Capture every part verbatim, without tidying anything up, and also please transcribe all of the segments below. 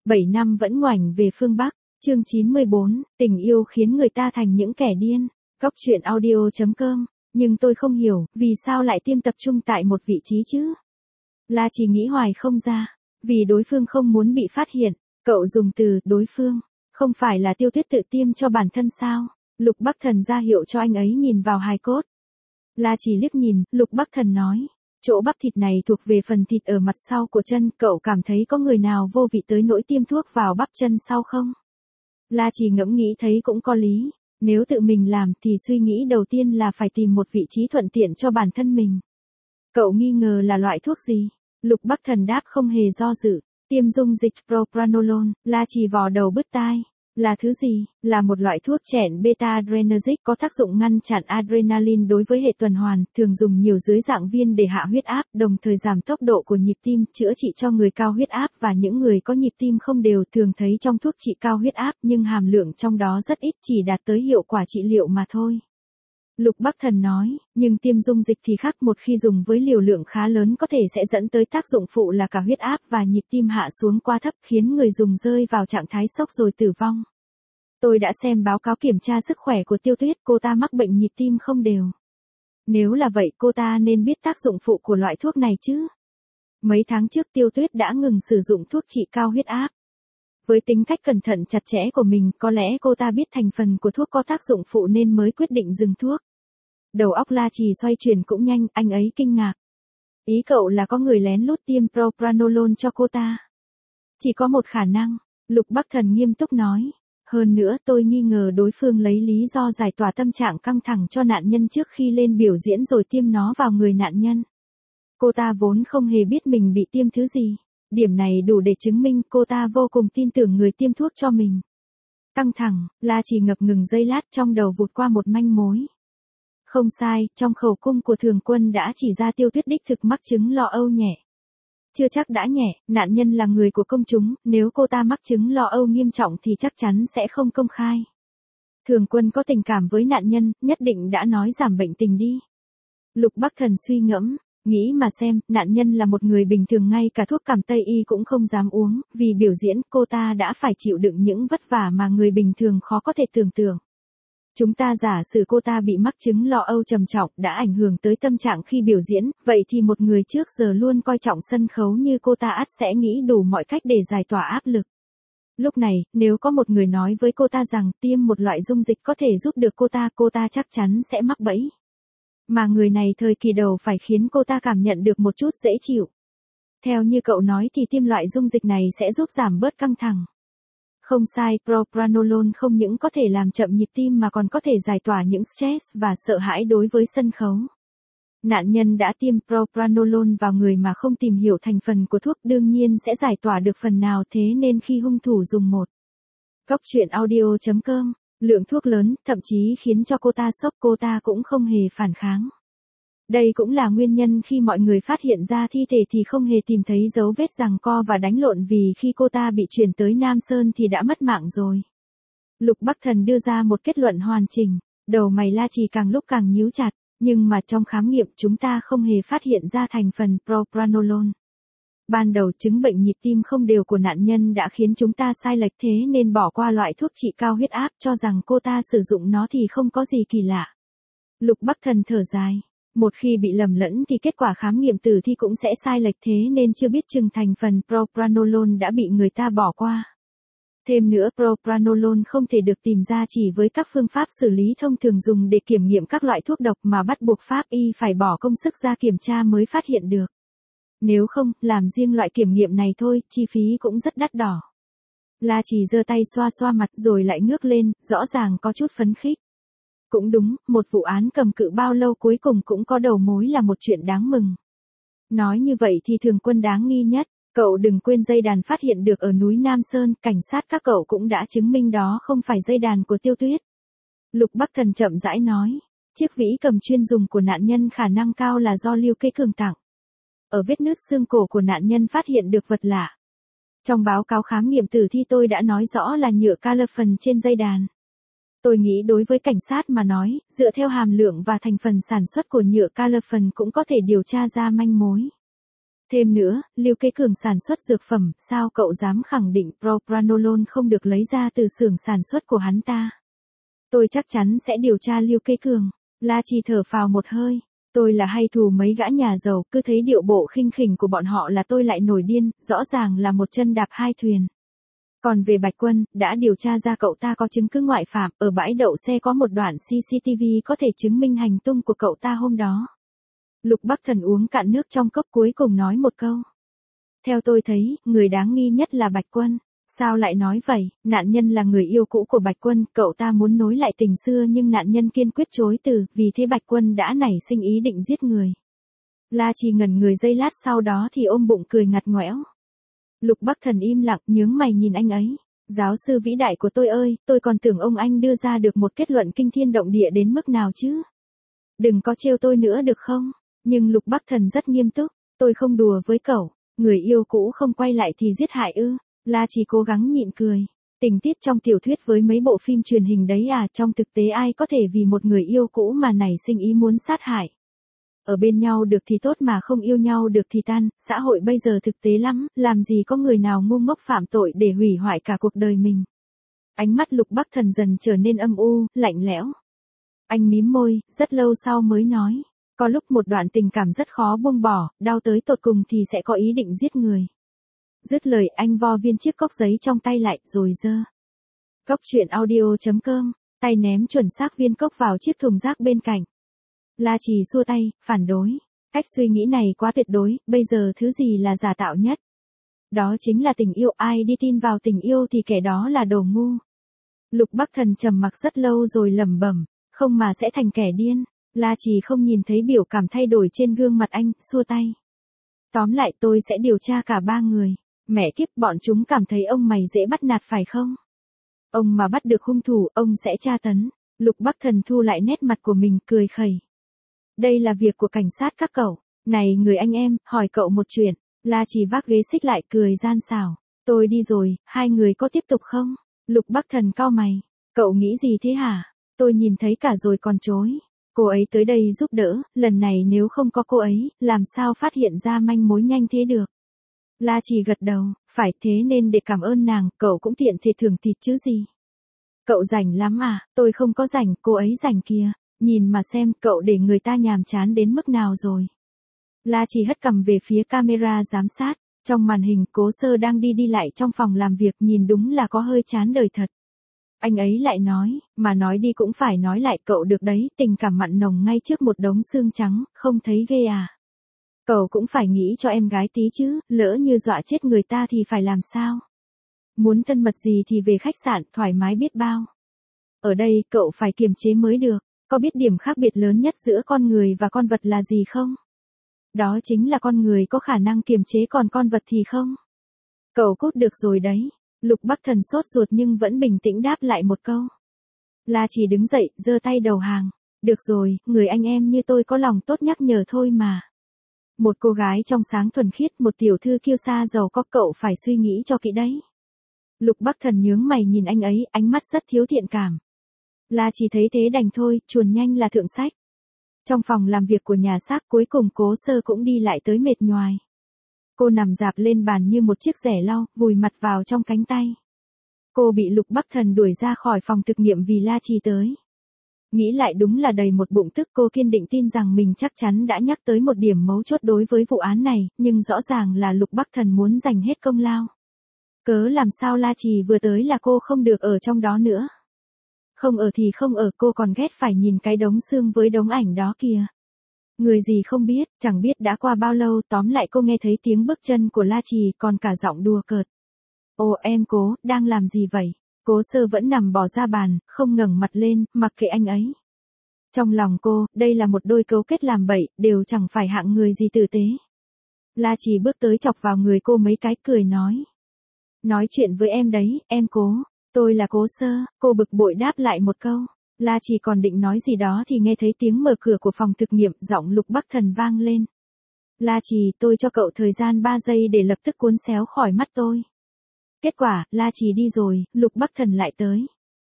bảy năm vẫn ngoảnh về phương Bắc, chương chín mươi bốn, tình yêu khiến người ta thành những kẻ điên. Góc truyện audio chấm com, nhưng tôi không hiểu, vì sao lại tiêm tập trung tại một vị trí chứ? La chỉ nghĩ hoài không ra, vì đối phương không muốn bị phát hiện, cậu dùng từ, đối phương, không phải là Tiêu Tuyết tự tiêm cho bản thân sao? Lục Bắc Thần ra hiệu cho anh ấy nhìn vào hài cốt. La chỉ liếc nhìn, Lục Bắc Thần nói, chỗ bắp thịt này thuộc về phần thịt ở mặt sau của chân, cậu cảm thấy có người nào vô vị tới nỗi tiêm thuốc vào bắp chân sau không? La chỉ ngẫm nghĩ thấy cũng có lý, nếu tự mình làm thì suy nghĩ đầu tiên là phải tìm một vị trí thuận tiện cho bản thân mình. Cậu nghi ngờ là loại thuốc gì? Lục Bắc Thần đáp không hề do dự, tiêm dung dịch propranolol. La chỉ vò đầu bứt tai. Là thứ gì? Là một loại thuốc chẹn beta-adrenergic có tác dụng ngăn chặn adrenaline đối với hệ tuần hoàn, thường dùng nhiều dưới dạng viên để hạ huyết áp, đồng thời giảm tốc độ của nhịp tim, chữa trị cho người cao huyết áp và những người có nhịp tim không đều, thường thấy trong thuốc trị cao huyết áp nhưng hàm lượng trong đó rất ít, chỉ đạt tới hiệu quả trị liệu mà thôi. Lục Bắc Thần nói, nhưng tiêm dung dịch thì khác, một khi dùng với liều lượng khá lớn có thể sẽ dẫn tới tác dụng phụ là cả huyết áp và nhịp tim hạ xuống quá thấp, khiến người dùng rơi vào trạng thái sốc rồi tử vong. Tôi đã xem báo cáo kiểm tra sức khỏe của Tiêu Tuyết, cô ta mắc bệnh nhịp tim không đều. Nếu là vậy cô ta nên biết tác dụng phụ của loại thuốc này chứ. Mấy tháng trước Tiêu Tuyết đã ngừng sử dụng thuốc trị cao huyết áp. Với tính cách cẩn thận chặt chẽ của mình, có lẽ cô ta biết thành phần của thuốc có tác dụng phụ nên mới quyết định dừng thuốc. Đầu óc La Trì xoay chuyển cũng nhanh, anh ấy kinh ngạc. Ý cậu là có người lén lút tiêm propranolol cho cô ta? Chỉ có một khả năng, Lục Bắc Thần nghiêm túc nói. Hơn nữa tôi nghi ngờ đối phương lấy lý do giải tỏa tâm trạng căng thẳng cho nạn nhân trước khi lên biểu diễn rồi tiêm nó vào người nạn nhân. Cô ta vốn không hề biết mình bị tiêm thứ gì. Điểm này đủ để chứng minh cô ta vô cùng tin tưởng người tiêm thuốc cho mình. Căng thẳng, La Chỉ ngập ngừng giây lát, trong đầu vụt qua một manh mối. Không sai, trong khẩu cung của Thường Quân đã chỉ ra Tiêu Tuyết đích thực mắc chứng lo âu nhẹ. Chưa chắc đã nhẹ, nạn nhân là người của công chúng, nếu cô ta mắc chứng lo âu nghiêm trọng thì chắc chắn sẽ không công khai. Thường Quân có tình cảm với nạn nhân, nhất định đã nói giảm bệnh tình đi. Lục Bắc Thần suy ngẫm, nghĩ mà xem, nạn nhân là một người bình thường, ngay cả thuốc cảm Tây y cũng không dám uống, vì biểu diễn cô ta đã phải chịu đựng những vất vả mà người bình thường khó có thể tưởng tượng. Chúng ta giả sử cô ta bị mắc chứng lo âu trầm trọng đã ảnh hưởng tới tâm trạng khi biểu diễn, vậy thì một người trước giờ luôn coi trọng sân khấu như cô ta ắt sẽ nghĩ đủ mọi cách để giải tỏa áp lực. Lúc này, nếu có một người nói với cô ta rằng tiêm một loại dung dịch có thể giúp được cô ta, cô ta chắc chắn sẽ mắc bẫy. Mà người này thời kỳ đầu phải khiến cô ta cảm nhận được một chút dễ chịu. Theo như cậu nói thì tiêm loại dung dịch này sẽ giúp giảm bớt căng thẳng. Không sai, propranolol không những có thể làm chậm nhịp tim mà còn có thể giải tỏa những stress và sợ hãi đối với sân khấu. Nạn nhân đã tiêm propranolol vào người mà không tìm hiểu thành phần của thuốc, đương nhiên sẽ giải tỏa được phần nào, thế nên khi hung thủ dùng một góc truyện audio chấm com, lượng thuốc lớn, thậm chí khiến cho cô ta sốc, cô ta cũng không hề phản kháng. Đây cũng là nguyên nhân khi mọi người phát hiện ra thi thể thì không hề tìm thấy dấu vết giằng co và đánh lộn, vì khi cô ta bị chuyển tới Nam Sơn thì đã mất mạng rồi. Lục Bắc Thần đưa ra một kết luận hoàn chỉnh, đầu mày La Trì càng lúc càng nhíu chặt, nhưng mà trong khám nghiệm chúng ta không hề phát hiện ra thành phần propranolol. Ban đầu chứng bệnh nhịp tim không đều của nạn nhân đã khiến chúng ta sai lệch, thế nên bỏ qua loại thuốc trị cao huyết áp, cho rằng cô ta sử dụng nó thì không có gì kỳ lạ. Lục Bắc Thần thở dài. Một khi bị lầm lẫn thì kết quả khám nghiệm tử thi cũng sẽ sai lệch, thế nên chưa biết chừng thành phần propranolol đã bị người ta bỏ qua. Thêm nữa, propranolol không thể được tìm ra chỉ với các phương pháp xử lý thông thường dùng để kiểm nghiệm các loại thuốc độc, mà bắt buộc pháp y phải bỏ công sức ra kiểm tra mới phát hiện được. Nếu không, làm riêng loại kiểm nghiệm này thôi, chi phí cũng rất đắt đỏ. La Chỉ giơ tay xoa xoa mặt rồi lại ngước lên, rõ ràng có chút phấn khích. Cũng đúng, một vụ án cầm cự bao lâu cuối cùng cũng có đầu mối là một chuyện đáng mừng. Nói như vậy thì Thường Quân đáng nghi nhất, cậu đừng quên dây đàn phát hiện được ở núi Nam Sơn, cảnh sát các cậu cũng đã chứng minh đó không phải dây đàn của Tiêu Tuyết. Lục Bắc Thần chậm rãi nói, chiếc vĩ cầm chuyên dùng của nạn nhân khả năng cao là do Lưu Kế Cường tặng. Ở vết nứt xương cổ của nạn nhân phát hiện được vật lạ. Trong báo cáo khám nghiệm tử thi tôi đã nói rõ là nhựa calaphon trên dây đàn. Tôi nghĩ đối với cảnh sát mà nói, dựa theo hàm lượng và thành phần sản xuất của nhựa calaphon cũng có thể điều tra ra manh mối. Thêm nữa, Lưu Kế Cường sản xuất dược phẩm, sao cậu dám khẳng định propranolol không được lấy ra từ xưởng sản xuất của hắn ta? Tôi chắc chắn sẽ điều tra Lưu Kế Cường. La Chi thở phào một hơi. Tôi là hay thù mấy gã nhà giàu, cứ thấy điệu bộ khinh khỉnh của bọn họ là tôi lại nổi điên, rõ ràng là một chân đạp hai thuyền. Còn về Bạch Quân, đã điều tra ra cậu ta có chứng cứ ngoại phạm, ở bãi đậu xe có một đoạn xê xê tê vê có thể chứng minh hành tung của cậu ta hôm đó. Lục Bắc Thần uống cạn nước trong cốc cuối cùng nói một câu. Theo tôi thấy, người đáng nghi nhất là Bạch Quân. Sao lại nói vậy, nạn nhân là người yêu cũ của Bạch Quân, cậu ta muốn nối lại tình xưa nhưng nạn nhân kiên quyết chối từ, vì thế Bạch Quân đã nảy sinh ý định giết người. La Chi ngẩn người giây lát sau đó thì ôm bụng cười ngặt ngoẽo. Lục Bắc Thần im lặng nhướng mày nhìn anh ấy. Giáo sư vĩ đại của tôi ơi, tôi còn tưởng ông anh đưa ra được một kết luận kinh thiên động địa đến mức nào chứ. Đừng có trêu tôi nữa được không? Nhưng Lục Bắc Thần rất nghiêm túc, tôi không đùa với cậu, người yêu cũ không quay lại thì giết hại ư? La Chi cố gắng nhịn cười. Tình tiết trong tiểu thuyết với mấy bộ phim truyền hình đấy à, trong thực tế ai có thể vì một người yêu cũ mà nảy sinh ý muốn sát hại. Ở bên nhau được thì tốt mà không yêu nhau được thì tan, xã hội bây giờ thực tế lắm, làm gì có người nào ngu ngốc phạm tội để hủy hoại cả cuộc đời mình. Ánh mắt Lục Bắc Thần dần trở nên âm u, lạnh lẽo. Anh mím môi, rất lâu sau mới nói. Có lúc một đoạn tình cảm rất khó buông bỏ, đau tới tột cùng thì sẽ có ý định giết người. Dứt lời anh vo viên chiếc cốc giấy trong tay lại, rồi giơ. Cốc truyện audio chấm com, tay ném chuẩn xác viên cốc vào chiếc thùng rác bên cạnh. La Trì xua tay, phản đối. Cách suy nghĩ này quá tuyệt đối, bây giờ thứ gì là giả tạo nhất? Đó chính là tình yêu, ai đi tin vào tình yêu thì kẻ đó là đồ ngu. Lục Bắc Thần trầm mặc rất lâu rồi lẩm bẩm, không mà sẽ thành kẻ điên. La Trì không nhìn thấy biểu cảm thay đổi trên gương mặt anh, xua tay. Tóm lại tôi sẽ điều tra cả ba người. Mẹ kiếp, bọn chúng cảm thấy ông mày dễ bắt nạt phải không? Ông mà bắt được hung thủ, ông sẽ tra tấn. Lục Bắc Thần thu lại nét mặt của mình, cười khẩy. Đây là việc của cảnh sát các cậu. Này người anh em, hỏi cậu một chuyện. La Trì vác ghế xích lại, cười gian xảo. Tôi đi rồi, hai người có tiếp tục không? Lục Bắc Thần cau mày. Cậu nghĩ gì thế hả? Tôi nhìn thấy cả rồi còn chối. Cô ấy tới đây giúp đỡ, lần này nếu không có cô ấy, làm sao phát hiện ra manh mối nhanh thế được? La Trì gật đầu, phải, thế nên để cảm ơn nàng, cậu cũng tiện thể thưởng thịt chứ gì. Cậu rảnh lắm à, tôi không có rảnh, cô ấy rảnh kìa, nhìn mà xem, cậu để người ta nhàm chán đến mức nào rồi. La Trì hất cằm về phía camera giám sát, trong màn hình Cố Sơ đang đi đi lại trong phòng làm việc, nhìn đúng là có hơi chán đời thật. Anh ấy lại nói, mà nói đi cũng phải nói lại, cậu được đấy, tình cảm mặn nồng ngay trước một đống xương trắng, không thấy ghê à? Cậu cũng phải nghĩ cho em gái tí chứ, lỡ như dọa chết người ta thì phải làm sao? Muốn thân mật gì thì về khách sạn, thoải mái biết bao. Ở đây, cậu phải kiềm chế mới được, có biết điểm khác biệt lớn nhất giữa con người và con vật là gì không? Đó chính là con người có khả năng kiềm chế còn con vật thì không. Cậu cút được rồi đấy. Lục Bắc Thần sốt ruột nhưng vẫn bình tĩnh đáp lại một câu. La Trì đứng dậy, giơ tay đầu hàng. Được rồi, người anh em như tôi có lòng tốt nhắc nhở thôi mà. Một cô gái trong sáng thuần khiết, một tiểu thư kiêu sa giàu có, cậu phải suy nghĩ cho kỹ đấy. Lục Bắc Thần nhướng mày nhìn anh ấy, ánh mắt rất thiếu thiện cảm. La Trì thấy thế đành thôi, chuồn nhanh là thượng sách. Trong phòng làm việc của nhà xác, cuối cùng Cố Sơ cũng đi lại tới mệt nhoài. Cô nằm rạp lên bàn như một chiếc rẻ lau, vùi mặt vào trong cánh tay. Cô bị Lục Bắc Thần đuổi ra khỏi phòng thực nghiệm vì La Trì tới. Nghĩ lại đúng là đầy một bụng tức, cô kiên định tin rằng mình chắc chắn đã nhắc tới một điểm mấu chốt đối với vụ án này, nhưng rõ ràng là Lục Bắc Thần muốn giành hết công lao. Cớ làm sao La Trì vừa tới là cô không được ở trong đó nữa. Không ở thì không ở, cô còn ghét phải nhìn cái đống xương với đống ảnh đó kìa. Người gì không biết, chẳng biết đã qua bao lâu, tóm lại cô nghe thấy tiếng bước chân của La Trì, còn cả giọng đùa cợt. Ồ em Cố, đang làm gì vậy? Cố Sơ vẫn nằm bò ra bàn, không ngẩng mặt lên, mặc kệ anh ấy. Trong lòng cô, đây là một đôi cấu kết làm bậy, đều chẳng phải hạng người gì tử tế. La Trì bước tới chọc vào người cô mấy cái, cười nói. Nói chuyện với em đấy, em Cố. Tôi là Cố Sơ, cô bực bội đáp lại một câu. La Trì còn định nói gì đó thì nghe thấy tiếng mở cửa của phòng thực nghiệm, giọng Lục Bắc Thần vang lên. La Trì, tôi cho cậu thời gian ba giây để lập tức cuốn xéo khỏi mắt tôi. Kết quả, La Trì đi rồi, Lục Bắc Thần lại tới.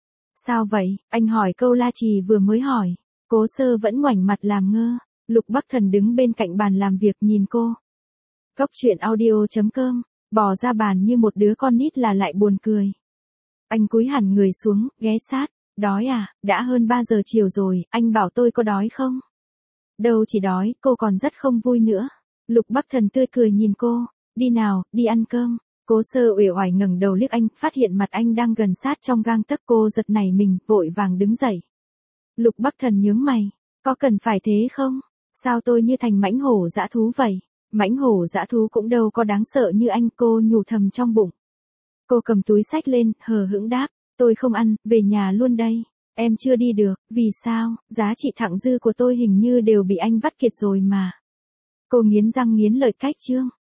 Sao vậy? Anh hỏi câu La Trì vừa mới hỏi. Cố Sơ vẫn ngoảnh mặt làm ngơ. Lục Bắc Thần đứng bên cạnh bàn làm việc nhìn cô. Cóc truyện audio chấm com, bò ra bàn như một đứa con nít là lại buồn cười. Anh cúi hẳn người xuống, ghé sát. Đói à, đã hơn ba giờ chiều rồi, anh bảo tôi có đói không? Đâu chỉ đói, cô còn rất không vui nữa. Lục Bắc Thần tươi cười nhìn cô, đi nào, đi ăn cơm. Cố Sơ uể oải ngẩng đầu liếc anh, phát hiện mặt anh đang gần sát trong gang tấc, cô giật nảy mình, vội vàng đứng dậy. Lục Bắc Thần nhướng mày, có cần phải thế không? Sao tôi như thành mãnh hổ dã thú vậy? Mãnh hổ dã thú cũng đâu có đáng sợ như anh, cô nhủ thầm trong bụng. Cô cầm túi xách lên, hờ hững đáp, tôi không ăn, về nhà luôn đây. Em chưa đi được, vì sao, giá trị thặng dư của tôi hình như đều bị anh vắt kiệt rồi mà. Cô nghiến răng nghiến lợi cách chương.